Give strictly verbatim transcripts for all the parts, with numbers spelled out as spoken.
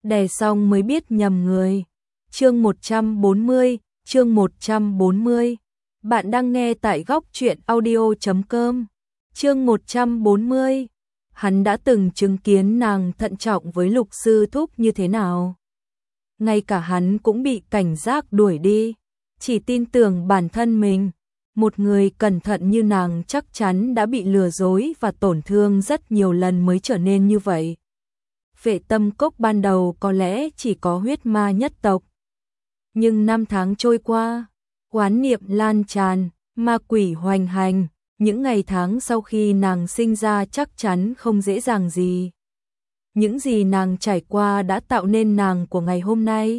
đè xong mới biết nhầm người. Chương một trăm bốn mươi, chương một trăm bốn mươi. Bạn đang nghe tại góc truyện audio chấm com. Chương một trăm bốn mươi. Hắn đã từng chứng kiến nàng thận trọng với Lục sư thúc như thế nào. Ngay cả hắn cũng bị cảnh giác đuổi đi, chỉ tin tưởng bản thân mình. Một người cẩn thận như nàng chắc chắn đã bị lừa dối và tổn thương rất nhiều lần mới trở nên như vậy. Vệ Tâm Cốc ban đầu có lẽ chỉ có huyết ma nhất tộc. Nhưng năm tháng trôi qua, oán niệm lan tràn, ma quỷ hoành hành, những ngày tháng sau khi nàng sinh ra chắc chắn không dễ dàng gì. Những gì nàng trải qua đã tạo nên nàng của ngày hôm nay.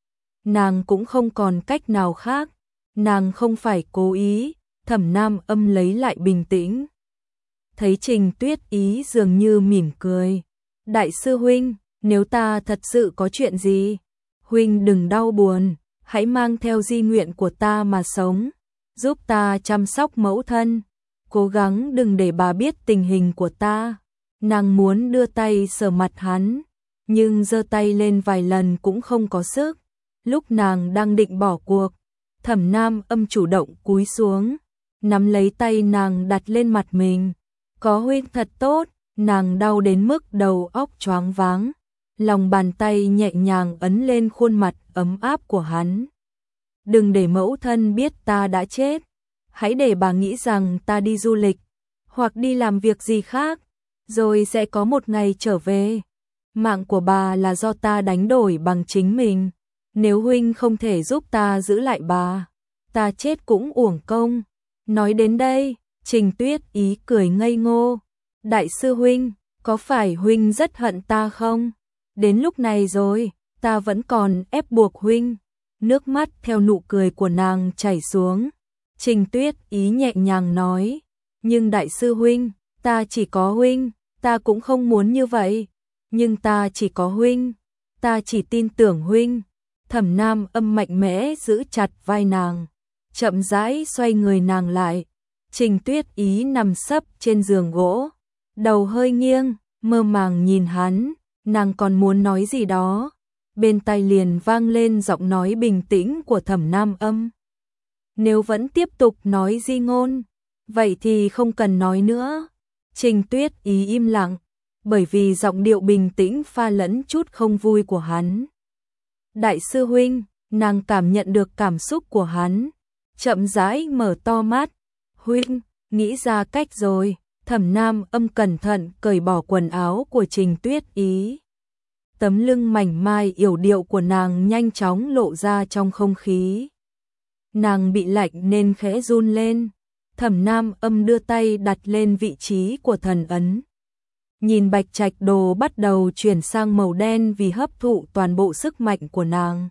Nàng cũng không còn cách nào khác, nàng không phải cố ý. Thẩm Nam Âm lấy lại bình tĩnh. Thấy Trình Tuyết Ý dường như mỉm cười. Đại sư huynh, nếu ta thật sự có chuyện gì, huynh đừng đau buồn, hãy mang theo di nguyện của ta mà sống, giúp ta chăm sóc mẫu thân, cố gắng đừng để bà biết tình hình của ta. Nàng muốn đưa tay sờ mặt hắn, nhưng giơ tay lên vài lần cũng không có sức. Lúc nàng đang định bỏ cuộc, Thẩm Nam Âm chủ động cúi xuống, nắm lấy tay nàng đặt lên mặt mình. Có huynh thật tốt. Nàng đau đến mức đầu óc choáng váng, lòng bàn tay nhẹ nhàng ấn lên khuôn mặt ấm áp của hắn. Đừng để mẫu thân biết ta đã chết, hãy để bà nghĩ rằng ta đi du lịch, hoặc đi làm việc gì khác, rồi sẽ có một ngày trở về. Mạng của bà là do ta đánh đổi bằng chính mình, nếu huynh không thể giúp ta giữ lại bà, ta chết cũng uổng công. Nói đến đây, Trình Tuyết Ý cười ngây ngô. Đại sư huynh, có phải huynh rất hận ta không? Đến lúc này rồi, ta vẫn còn ép buộc huynh. Nước mắt theo nụ cười của nàng chảy xuống. Trình Tuyết Ý nhẹ nhàng nói, nhưng đại sư huynh, ta chỉ có huynh, ta cũng không muốn như vậy. Nhưng ta chỉ có huynh, ta chỉ tin tưởng huynh. Thẩm Nam Âm mạnh mẽ giữ chặt vai nàng, chậm rãi xoay người nàng lại. Trình Tuyết Ý nằm sấp trên giường gỗ, đầu hơi nghiêng, mơ màng nhìn hắn, nàng còn muốn nói gì đó. Bên tai liền vang lên giọng nói bình tĩnh của Thẩm Nam Âm. Nếu vẫn tiếp tục nói di ngôn, vậy thì không cần nói nữa. Trình Tuyết Ý im lặng, bởi vì giọng điệu bình tĩnh pha lẫn chút không vui của hắn. Đại sư huynh, nàng cảm nhận được cảm xúc của hắn, chậm rãi mở to mắt. Huynh, nghĩ ra cách rồi. Thẩm Nam Âm cẩn thận cởi bỏ quần áo của Trình Tuyết Ý. Tấm lưng mảnh mai yểu điệu của nàng nhanh chóng lộ ra trong không khí. Nàng bị lạnh nên khẽ run lên. Thẩm Nam Âm đưa tay đặt lên vị trí của thần ấn. Nhìn bạch trạch đồ bắt đầu chuyển sang màu đen vì hấp thụ toàn bộ sức mạnh của nàng.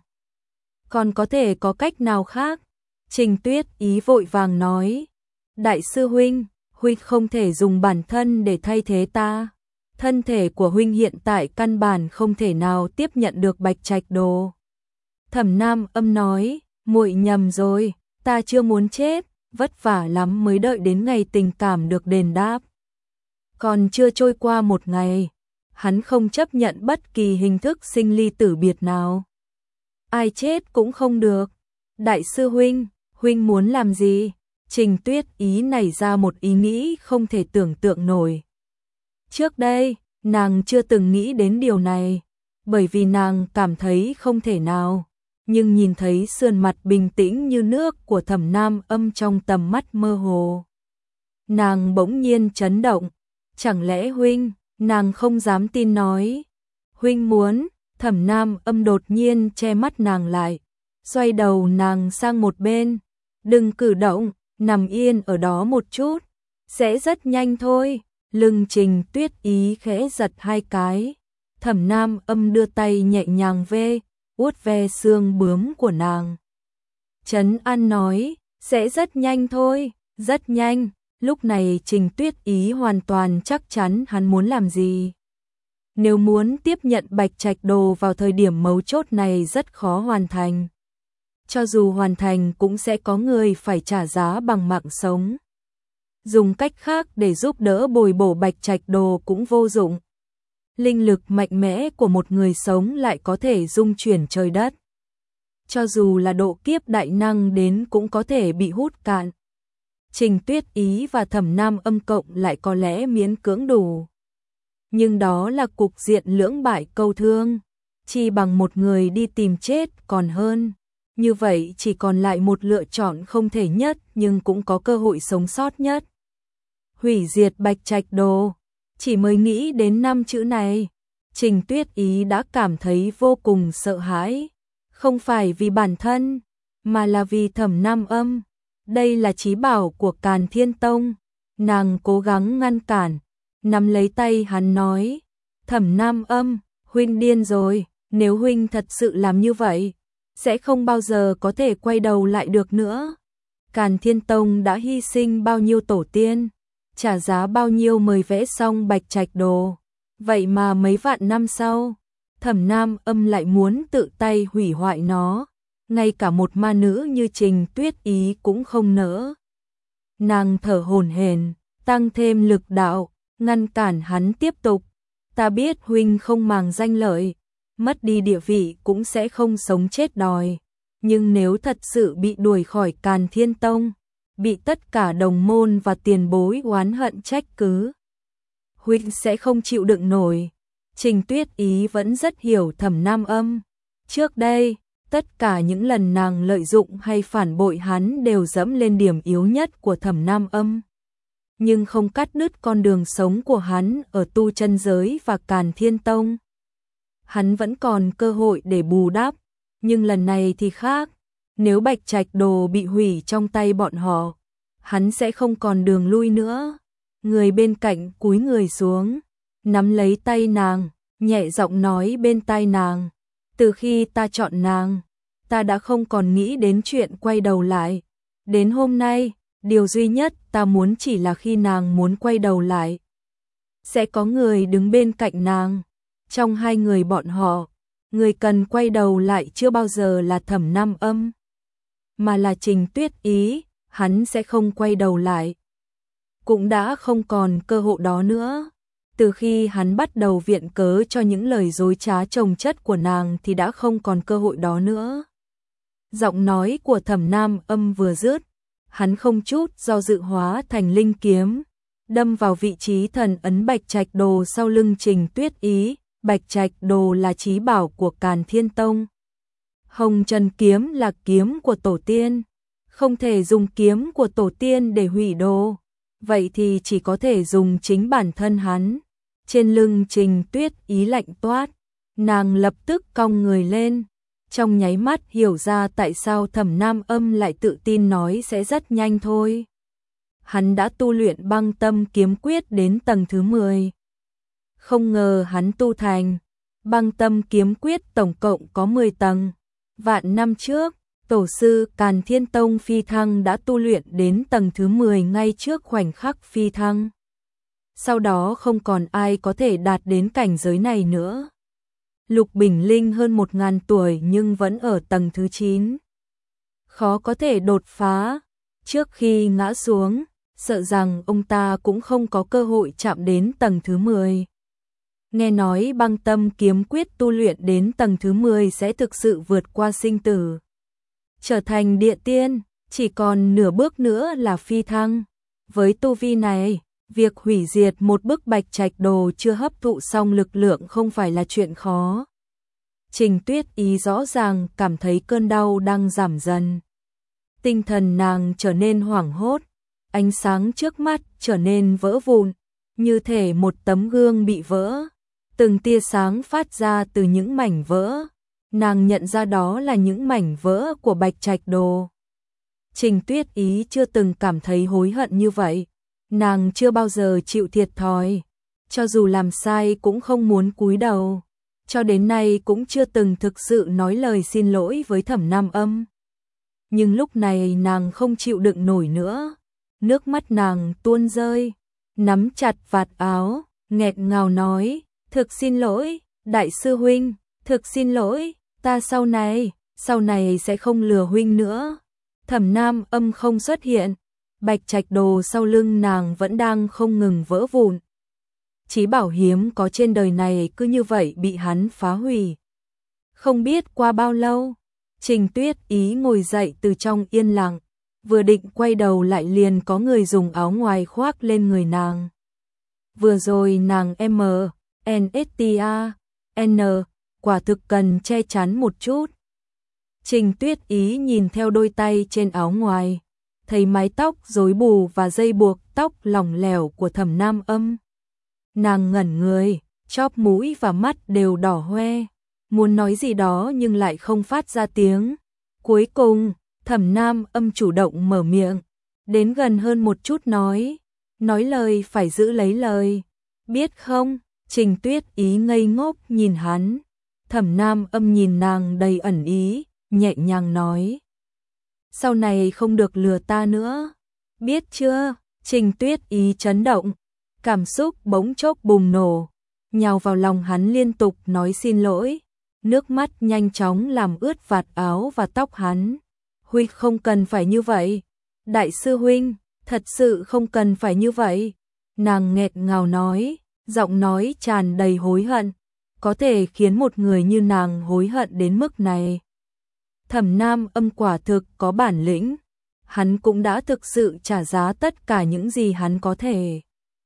Còn có thể có cách nào khác? Trình Tuyết Ý vội vàng nói. Đại sư huynh, huynh không thể dùng bản thân để thay thế ta. Thân thể của huynh hiện tại căn bản không thể nào tiếp nhận được bạch trạch đồ. Thẩm Nam Âm nói, muội nhầm rồi, ta chưa muốn chết, vất vả lắm mới đợi đến ngày tình cảm được đền đáp. Còn chưa trôi qua một ngày, hắn không chấp nhận bất kỳ hình thức sinh ly tử biệt nào. Ai chết cũng không được. Đại sư huynh, huynh muốn làm gì? Trình Tuyết Ý nảy ra một ý nghĩ không thể tưởng tượng nổi. Trước đây, nàng chưa từng nghĩ đến điều này, bởi vì nàng cảm thấy không thể nào. Nhưng nhìn thấy sườn mặt bình tĩnh như nước của Thẩm Nam Âm trong tầm mắt mơ hồ, nàng bỗng nhiên chấn động. Chẳng lẽ huynh? Nàng không dám tin nói. Huynh muốn? Thẩm Nam Âm đột nhiên che mắt nàng lại, xoay đầu nàng sang một bên. Đừng cử động, nằm yên ở đó một chút, sẽ rất nhanh thôi. Lưng Trình Tuyết Ý khẽ giật hai cái. Thẩm Nam Âm đưa tay nhẹ nhàng ve, vuốt ve xương bướm của nàng. Trấn An nói, sẽ rất nhanh thôi, rất nhanh. Lúc này Trình Tuyết Ý hoàn toàn chắc chắn hắn muốn làm gì. Nếu muốn tiếp nhận bạch trạch đồ vào thời điểm mấu chốt này rất khó hoàn thành. Cho dù hoàn thành cũng sẽ có người phải trả giá bằng mạng sống. Dùng cách khác để giúp đỡ bồi bổ bạch trạch đồ cũng vô dụng. Linh lực mạnh mẽ của một người sống lại có thể dung chuyển trời đất. Cho dù là độ kiếp đại năng đến cũng có thể bị hút cạn. Trình Tuyết Ý và Thẩm Nam Âm cộng lại có lẽ miễn cưỡng đủ. Nhưng đó là cục diện lưỡng bại câu thương. Chi bằng một người đi tìm chết còn hơn. Như vậy chỉ còn lại một lựa chọn không thể nhất nhưng cũng có cơ hội sống sót nhất. Hủy diệt Bạch Trạch Đồ. Chỉ mới nghĩ đến năm chữ này, Trình Tuyết Ý đã cảm thấy vô cùng sợ hãi. Không phải vì bản thân, mà là vì Thẩm Nam Âm. Đây là chí bảo của Càn Thiên Tông. Nàng cố gắng ngăn cản, nắm lấy tay hắn nói, Thẩm Nam Âm, huynh điên rồi, nếu huynh thật sự làm như vậy, sẽ không bao giờ có thể quay đầu lại được nữa. Càn Thiên Tông đã hy sinh bao nhiêu tổ tiên, trả giá bao nhiêu mới vẽ xong Bạch Trạch Đồ. Vậy mà mấy vạn năm sau, Thẩm Nam Âm lại muốn tự tay hủy hoại nó. Ngay cả một ma nữ như Trình Tuyết Ý cũng không nỡ. Nàng thở hổn hển, tăng thêm lực đạo, ngăn cản hắn tiếp tục. Ta biết huynh không màng danh lợi, mất đi địa vị cũng sẽ không sống chết đòi. Nhưng nếu thật sự bị đuổi khỏi Càn Thiên Tông, bị tất cả đồng môn và tiền bối oán hận trách cứ, huynh sẽ không chịu đựng nổi. Trình Tuyết Ý vẫn rất hiểu Thẩm Nam Âm. Trước đây, tất cả những lần nàng lợi dụng hay phản bội hắn đều dẫm lên điểm yếu nhất của Thẩm Nam Âm. Nhưng không cắt đứt con đường sống của hắn ở tu chân giới và Càn Thiên Tông. Hắn vẫn còn cơ hội để bù đắp, nhưng lần này thì khác. Nếu Bạch Trạch Đồ bị hủy trong tay bọn họ, hắn sẽ không còn đường lui nữa. Người bên cạnh cúi người xuống, nắm lấy tay nàng, nhẹ giọng nói bên tai nàng. Từ khi ta chọn nàng, ta đã không còn nghĩ đến chuyện quay đầu lại. Đến hôm nay, điều duy nhất ta muốn chỉ là khi nàng muốn quay đầu lại, sẽ có người đứng bên cạnh nàng. Trong hai người bọn họ, người cần quay đầu lại chưa bao giờ là Thẩm Nam Âm, mà là Trình Tuyết Ý. Hắn sẽ không quay đầu lại, cũng đã không còn cơ hội đó nữa. Từ khi hắn bắt đầu viện cớ cho những lời dối trá chồng chất của nàng thì đã không còn cơ hội đó nữa. Giọng nói của Thẩm Nam Âm vừa dứt, hắn không chút do dự hóa thành linh kiếm, đâm vào vị trí thần ấn Bạch Trạch Đồ sau lưng Trình Tuyết Ý. Bạch Trạch Đồ là chí bảo của Càn Thiên Tông. Hồng Trần kiếm là kiếm của tổ tiên, không thể dùng kiếm của tổ tiên để hủy đồ, vậy thì chỉ có thể dùng chính bản thân hắn. Trên lưng Trình Tuyết Ý lạnh toát, nàng lập tức cong người lên, trong nháy mắt hiểu ra tại sao Thẩm Nam Âm lại tự tin nói sẽ rất nhanh thôi. Hắn đã tu luyện Băng Tâm Kiếm Quyết đến tầng thứ mười. Không ngờ hắn tu thành. Băng Tâm Kiếm Quyết tổng cộng có mười tầng. Vạn năm trước, tổ sư Càn Thiên Tông phi thăng đã tu luyện đến tầng thứ mười ngay trước khoảnh khắc phi thăng. Sau đó không còn ai có thể đạt đến cảnh giới này nữa. Lục Bình Linh hơn một ngàn tuổi nhưng vẫn ở tầng thứ chín. Khó có thể đột phá. Trước khi ngã xuống, sợ rằng ông ta cũng không có cơ hội chạm đến tầng thứ mười. Nghe nói Băng Tâm Kiếm Quyết tu luyện đến tầng thứ mười sẽ thực sự vượt qua sinh tử, trở thành địa tiên, chỉ còn nửa bước nữa là phi thăng. Với tu vi này, việc hủy diệt một bức Bạch Trạch Đồ chưa hấp thụ xong lực lượng không phải là chuyện khó. Trình Tuyết Ý rõ ràng cảm thấy cơn đau đang giảm dần. Tinh thần nàng trở nên hoảng hốt, ánh sáng trước mắt trở nên vỡ vụn, như thể một tấm gương bị vỡ. Từng tia sáng phát ra từ những mảnh vỡ. Nàng nhận ra đó là những mảnh vỡ của Bạch Trạch Đồ. Trình Tuyết Ý chưa từng cảm thấy hối hận như vậy. Nàng chưa bao giờ chịu thiệt thòi, cho dù làm sai cũng không muốn cúi đầu. Cho đến nay cũng chưa từng thực sự nói lời xin lỗi với Thẩm Nam Âm. Nhưng lúc này nàng không chịu đựng nổi nữa. Nước mắt nàng tuôn rơi, nắm chặt vạt áo, nghẹn ngào nói, thực xin lỗi, đại sư huynh, thực xin lỗi, ta sau này, sau này sẽ không lừa huynh nữa. Thẩm Nam Âm không xuất hiện, Bạch Trạch Đồ sau lưng nàng vẫn đang không ngừng vỡ vụn. chí bảo hiếm có trên đời này cứ như vậy bị hắn phá hủy. Không biết qua bao lâu, Trình Tuyết Ý ngồi dậy từ trong yên lặng, vừa định quay đầu lại liền có người dùng áo ngoài khoác lên người nàng. Vừa rồi nàng M, N S T A, N, quả thực cần che chắn một chút. Trình Tuyết Ý nhìn theo đôi tay trên áo ngoài, thấy mái tóc rối bù và dây buộc tóc lỏng lẻo của Thẩm Nam Âm. Nàng ngẩn người, chóp mũi và mắt đều đỏ hoe, muốn nói gì đó nhưng lại không phát ra tiếng. Cuối cùng, Thẩm Nam Âm chủ động mở miệng, đến gần hơn một chút nói, nói lời phải giữ lấy lời, biết không? Trình Tuyết Ý ngây ngốc nhìn hắn, Thẩm Nam Âm nhìn nàng đầy ẩn ý, nhẹ nhàng nói, sau này không được lừa ta nữa, biết chưa? Trình Tuyết Ý chấn động, cảm xúc bỗng chốc bùng nổ, nhào vào lòng hắn liên tục nói xin lỗi, nước mắt nhanh chóng làm ướt vạt áo và tóc hắn. Huynh không cần phải như vậy, đại sư huynh, thật sự không cần phải như vậy. Nàng nghẹt ngào nói, giọng nói tràn đầy hối hận, có thể khiến một người như nàng hối hận đến mức này. Thẩm Nam Âm quả thực có bản lĩnh, hắn cũng đã thực sự trả giá tất cả những gì hắn có thể.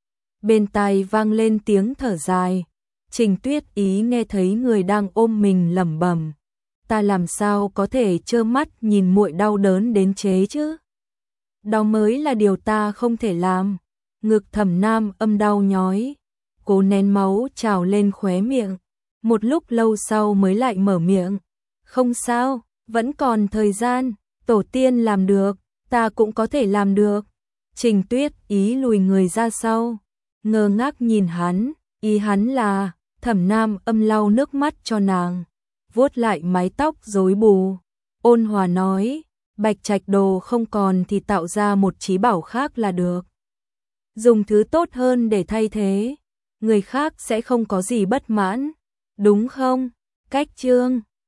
Bên tai vang lên tiếng thở dài, Trình Tuyết Ý nghe thấy người đang ôm mình lẩm bẩm, ta làm sao có thể trơ mắt nhìn muội đau đớn đến chế chứ? Đó mới là điều ta không thể làm. Ngực Thẩm Nam Âm đau nhói, cố nén máu trào lên khóe miệng, một lúc lâu sau mới lại mở miệng, không sao, vẫn còn thời gian, tổ tiên làm được, ta cũng có thể làm được. Trình Tuyết Ý lùi người ra sau, ngơ ngác nhìn hắn, ý hắn là, Thẩm Nam Âm lau nước mắt cho nàng, vuốt lại mái tóc rối bù, ôn hòa nói, bạch trạch đồ không còn thì tạo ra một chí bảo khác là được. Dùng thứ tốt hơn để thay thế, người khác sẽ không có gì bất mãn, đúng không? Cách chương